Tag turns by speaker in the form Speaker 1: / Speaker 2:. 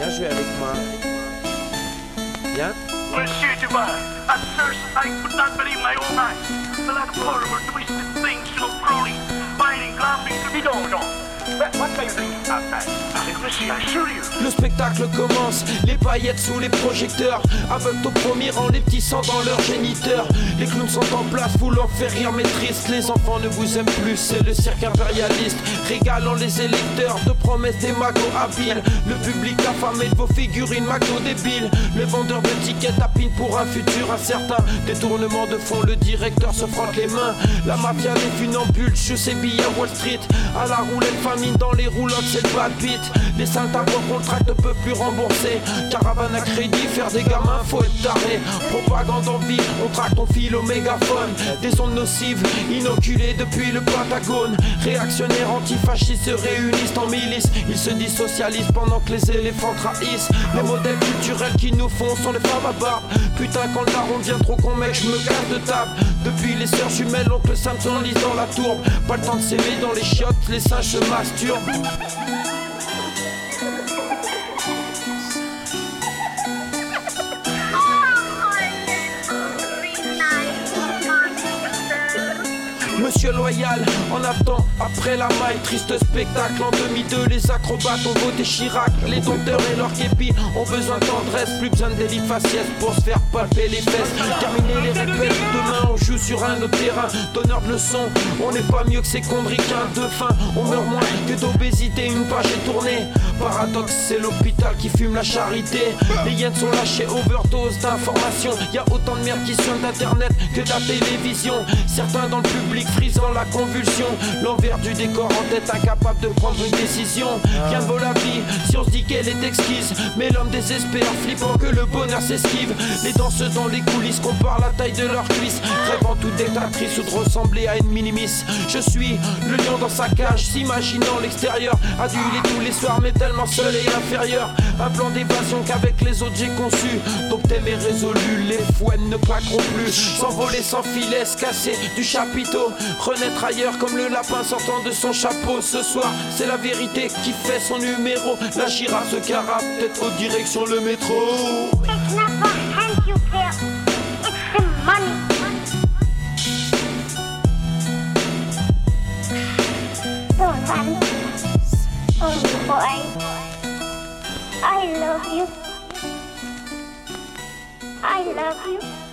Speaker 1: Viens jouer avec moi. Viens.
Speaker 2: Monsieur Duval, at first I could not believe my own eyes. A lot of horrible, twisted things, crawling, biting, clamping. No. What are you doing outside? Monsieur, I assure you.
Speaker 3: Le spectacle commence, les paillettes sous les projecteurs. Aveugles au premier rang, les petits sang dans leur géniteur. Les clowns sont en place, voulant faire rire mais triste. Les enfants ne vous aiment plus, c'est le cirque impérialiste. Régalant les électeurs de promesses des magots habiles. Le public affamé de vos figurines magots débiles. Le vendeur de tickets tapine pour un futur incertain. Détournement de fonds, le directeur se frotte les mains. La mafia des funambules joue ses billets à Wall Street. À la roulette famine dans les roulottes, c'est le bad beat. Les saltimbanques contractent ne peuvent plus rembourser. Caravane à crédit, faire des gamins, faut être taré. Propagande en ville, on traque ton fil au mégaphone. Des ondes nocives, inoculées depuis le Pentagone. Réactionnaires antifascistes se réunissent en milice. Ils se disent socialistes pendant que les éléphants trahissent. Les modèles culturels qui nous font sont les femmes à barbe. Putain, quand le daron devient trop con, mec, je me casse de table. Depuis les sœurs jumelles, l'oncle Sam s'enlise dans la tourbe. Pas le temps de s'aimer dans les chiottes, les singes se masturbent. Monsieur Loyal, en attend après la maille, triste spectacle en 2002, les acrobates ont voté Chirac, les dompteurs et leurs képis ont besoin de tendresse, plus besoin de délit faciès pour se faire palper les fesses, terminer les répètes, demain on joue sur un autre terrain, donneur de leçons, on n'est pas mieux que ces condricains de faim, on meurt moins que d'obésité, une page est tournée, paradoxe c'est l'hôpital qui fume la charité, les hyènes sont lâchés, overdose d'informations, y a autant de merde qui sonne d'internet que de la télévision, certains dans le public frisant la convulsion, l'envers du décor en tête, incapable de prendre une décision. Rien ne vaut la vie si on se dit qu'elle est exquise, mais l'homme désespère, flippant que le bonheur s'esquive. Les danseuses dans les coulisses comparent la taille de leurs cuisses, rêvant toute dictatrice ou de ressembler à une minimis. Je suis le lion dans sa cage, s'imaginant l'extérieur, adulé tous les soirs mais tellement seul et inférieur. Un plan d'évasion qu'avec les autres j'ai conçu, donc thème est résolu, les fouets ne claqueront plus. S'envoler sans filet, se casser du chapiteau, renaître ailleurs comme le lapin sortant de son chapeau. Ce soir c'est la vérité qui fait son numéro. La girafe se carafe peut-être aux directions le métro.
Speaker 4: It's not the hand you feel, it's the money. Don't worry, oh boy, I love you. I love you.